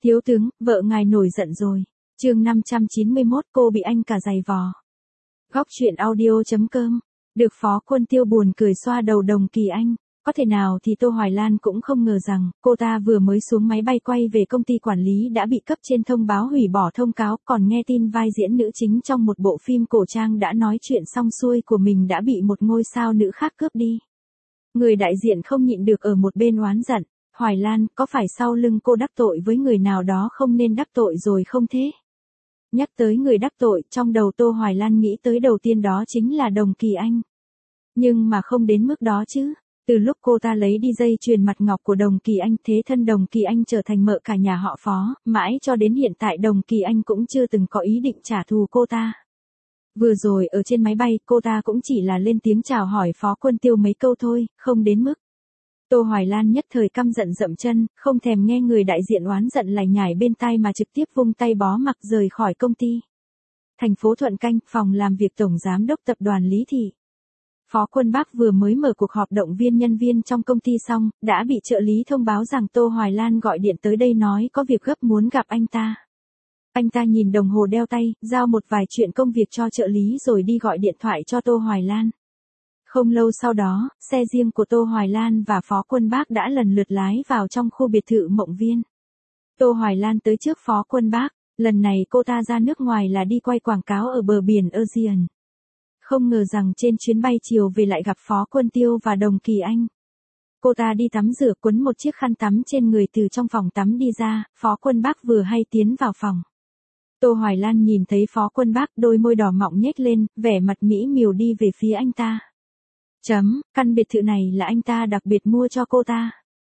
Thiếu tướng, vợ ngài nổi giận rồi. Chương 591, cô bị anh cả giày vò. Góc truyện audio.com. Được Phó Quân Tiêu buồn cười xoa đầu Đồng Kỳ Anh. Có thể nào thì Tô Hoài Lan cũng không ngờ rằng, cô ta vừa mới xuống máy bay quay về công ty quản lý đã bị cấp trên thông báo hủy bỏ thông cáo, còn nghe tin vai diễn nữ chính trong một bộ phim cổ trang đã nói chuyện xong xuôi của mình đã bị một ngôi sao nữ khác cướp đi. Người đại diện không nhịn được ở một bên oán giận, Hoài Lan, có phải sau lưng cô đắc tội với người nào đó không nên đắc tội rồi không thế? Nhắc tới người đắc tội, trong đầu Tô Hoài Lan nghĩ tới đầu tiên đó chính là Đồng Kỳ Anh. Nhưng mà không đến mức đó chứ. Từ lúc cô ta lấy đi dây chuyền mặt ngọc của Đồng Kỳ Anh, thế thân Đồng Kỳ Anh trở thành mợ cả nhà họ Phó, mãi cho đến hiện tại Đồng Kỳ Anh cũng chưa từng có ý định trả thù cô ta. Vừa rồi ở trên máy bay, cô ta cũng chỉ là lên tiếng chào hỏi Phó Quân Tiêu mấy câu thôi, không đến mức. Tô Hoài Lan nhất thời căm giận dậm chân, không thèm nghe người đại diện oán giận lải nhải bên tai mà trực tiếp vung tay bó mặc rời khỏi công ty. Thành phố Thuận Canh, phòng làm việc Tổng Giám đốc Tập đoàn Lý Thị. Phó Quân Bác vừa mới mở cuộc họp động viên nhân viên trong công ty xong, đã bị trợ lý thông báo rằng Tô Hoài Lan gọi điện tới đây nói có việc gấp muốn gặp anh ta. Anh ta nhìn đồng hồ đeo tay, giao một vài chuyện công việc cho trợ lý rồi đi gọi điện thoại cho Tô Hoài Lan. Không lâu sau đó, xe riêng của Tô Hoài Lan và Phó Quân Bác đã lần lượt lái vào trong khu biệt thự Mộng Viên. Tô Hoài Lan tới trước Phó Quân Bác, lần này cô ta ra nước ngoài là đi quay quảng cáo ở bờ biển Aegean. Không ngờ rằng trên chuyến bay chiều về lại gặp Phó Quân Tiêu và Đồng Kỳ Anh. Cô ta đi tắm rửa quấn một chiếc khăn tắm trên người từ trong phòng tắm đi ra, Phó Quân Bác vừa hay tiến vào phòng. Tô Hoài Lan nhìn thấy Phó Quân Bác, đôi môi đỏ mọng nhếch lên, vẻ mặt mỹ miều đi về phía anh ta. Căn biệt thự này là anh ta đặc biệt mua cho cô ta.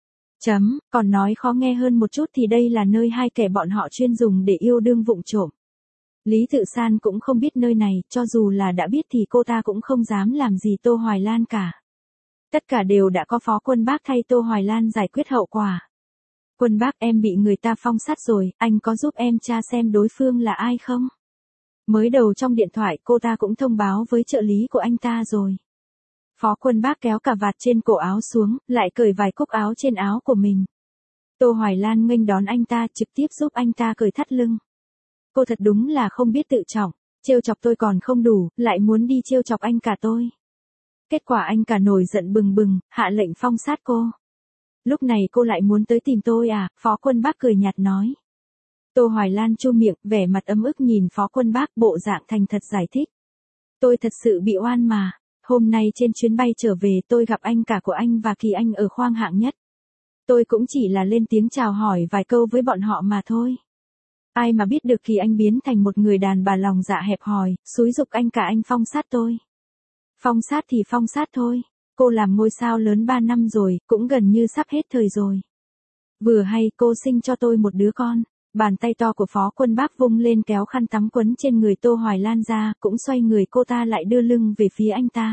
Còn nói khó nghe hơn một chút thì đây là nơi hai kẻ bọn họ chuyên dùng để yêu đương vụng trộm. Lý Tự San cũng không biết nơi này, cho dù là đã biết thì cô ta cũng không dám làm gì Tô Hoài Lan cả. Tất cả đều đã có Phó Quân Bác thay Tô Hoài Lan giải quyết hậu quả. Quân Bác, em bị người ta phong sát rồi, anh có giúp em tra xem đối phương là ai không? Mới đầu trong điện thoại cô ta cũng thông báo với trợ lý của anh ta rồi. Phó Quân Bác kéo cà vạt trên cổ áo xuống, lại cởi vài cúc áo trên áo của mình. Tô Hoài Lan nghênh đón anh ta, trực tiếp giúp anh ta cởi thắt lưng. Cô thật đúng là không biết tự trọng, trêu chọc tôi còn không đủ, lại muốn đi trêu chọc anh cả tôi. Kết quả anh cả nổi giận bừng bừng, hạ lệnh phong sát cô. Lúc này cô lại muốn tới tìm tôi à? Phó Quân Bác cười nhạt nói. Tô Hoài Lan chu miệng, vẻ mặt ấm ức nhìn Phó Quân Bác, bộ dạng thành thật giải thích. Tôi thật sự bị oan mà. Hôm nay trên chuyến bay trở về tôi gặp anh cả của anh và Kỳ Anh ở khoang hạng nhất. Tôi cũng chỉ là lên tiếng chào hỏi vài câu với bọn họ mà thôi. Ai mà biết được Kỳ Anh biến thành một người đàn bà lòng dạ hẹp hòi, xúi giục anh cả anh phong sát tôi. Phong sát thì phong sát thôi. Cô làm ngôi sao lớn 3 năm rồi, cũng gần như sắp hết thời rồi. Vừa hay cô sinh cho tôi một đứa con. Bàn tay to của Phó Quân Bác vung lên kéo khăn tắm quấn trên người Tô Hoài Lan ra, cũng xoay người cô ta lại đưa lưng về phía anh ta.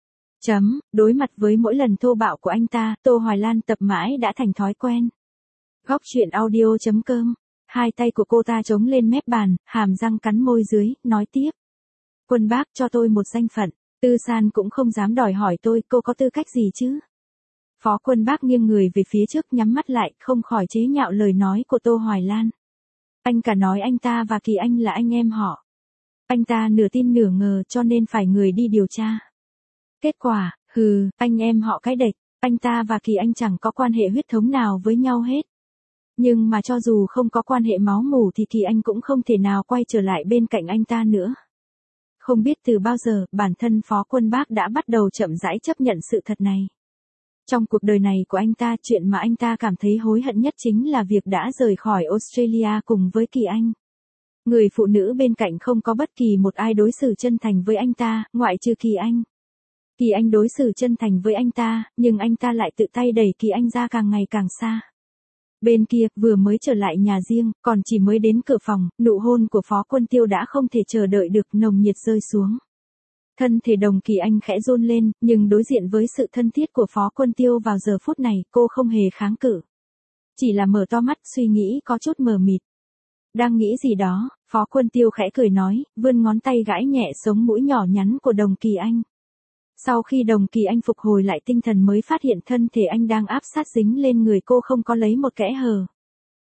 Đối mặt với mỗi lần thô bạo của anh ta, Tô Hoài Lan tập mãi đã thành thói quen. Góc truyện audio.com. Hai tay của cô ta chống lên mép bàn, hàm răng cắn môi dưới, nói tiếp. Quân Bác cho tôi một danh phận, Tư San cũng không dám đòi hỏi tôi, cô có tư cách gì chứ? Phó Quân Bác nghiêng người về phía trước nhắm mắt lại, không khỏi chế nhạo lời nói của Tô Hoài Lan. Anh cả nói anh ta và Kỳ Anh là anh em họ. Anh ta nửa tin nửa ngờ cho nên phải người đi điều tra. Kết quả, anh em họ cái đệch, anh ta và Kỳ Anh chẳng có quan hệ huyết thống nào với nhau hết. Nhưng mà cho dù không có quan hệ máu mủ thì Kỳ Anh cũng không thể nào quay trở lại bên cạnh anh ta nữa. Không biết từ bao giờ, bản thân Phó Quân Bác đã bắt đầu chậm rãi chấp nhận sự thật này. Trong cuộc đời này của anh ta, chuyện mà anh ta cảm thấy hối hận nhất chính là việc đã rời khỏi Australia cùng với Kỳ Anh. Người phụ nữ bên cạnh không có bất kỳ một ai đối xử chân thành với anh ta, ngoại trừ Kỳ Anh. Kỳ Anh đối xử chân thành với anh ta, nhưng anh ta lại tự tay đẩy Kỳ Anh ra càng ngày càng xa. Bên kia, vừa mới trở lại nhà riêng, còn chỉ mới đến cửa phòng, nụ hôn của Phó Quân Tiêu đã không thể chờ đợi được, nồng nhiệt rơi xuống. Thân thể Đồng Kỳ Anh khẽ run lên, nhưng đối diện với sự thân thiết của Phó Quân Tiêu vào giờ phút này, cô không hề kháng cự. Chỉ là mở to mắt, suy nghĩ có chút mờ mịt. Đang nghĩ gì đó, Phó Quân Tiêu khẽ cười nói, vươn ngón tay gãi nhẹ sống mũi nhỏ nhắn của Đồng Kỳ Anh. Sau khi Đồng Kỳ Anh phục hồi lại tinh thần mới phát hiện thân thể anh đang áp sát dính lên người cô không có lấy một kẽ hở.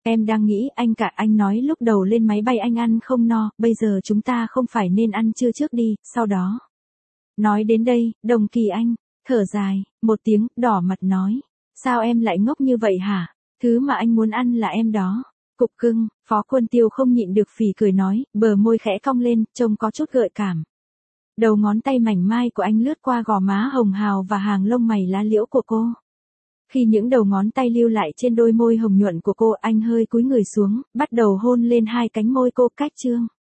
Em đang nghĩ anh cả, anh nói lúc đầu lên máy bay anh ăn không no, bây giờ chúng ta không phải nên ăn trưa trước đi, sau đó. Nói đến đây, Đồng Kỳ Anh, thở dài, một tiếng, đỏ mặt nói. Sao em lại ngốc như vậy hả? Thứ mà anh muốn ăn là em đó. Cục cưng, Phó Quân Tiêu không nhịn được phì cười nói, bờ môi khẽ cong lên, trông có chút gợi cảm. Đầu ngón tay mảnh mai của anh lướt qua gò má hồng hào và hàng lông mày lá liễu của cô. Khi những đầu ngón tay lưu lại trên đôi môi hồng nhuận của cô, anh hơi cúi người xuống, bắt đầu hôn lên hai cánh môi cô. Cách chương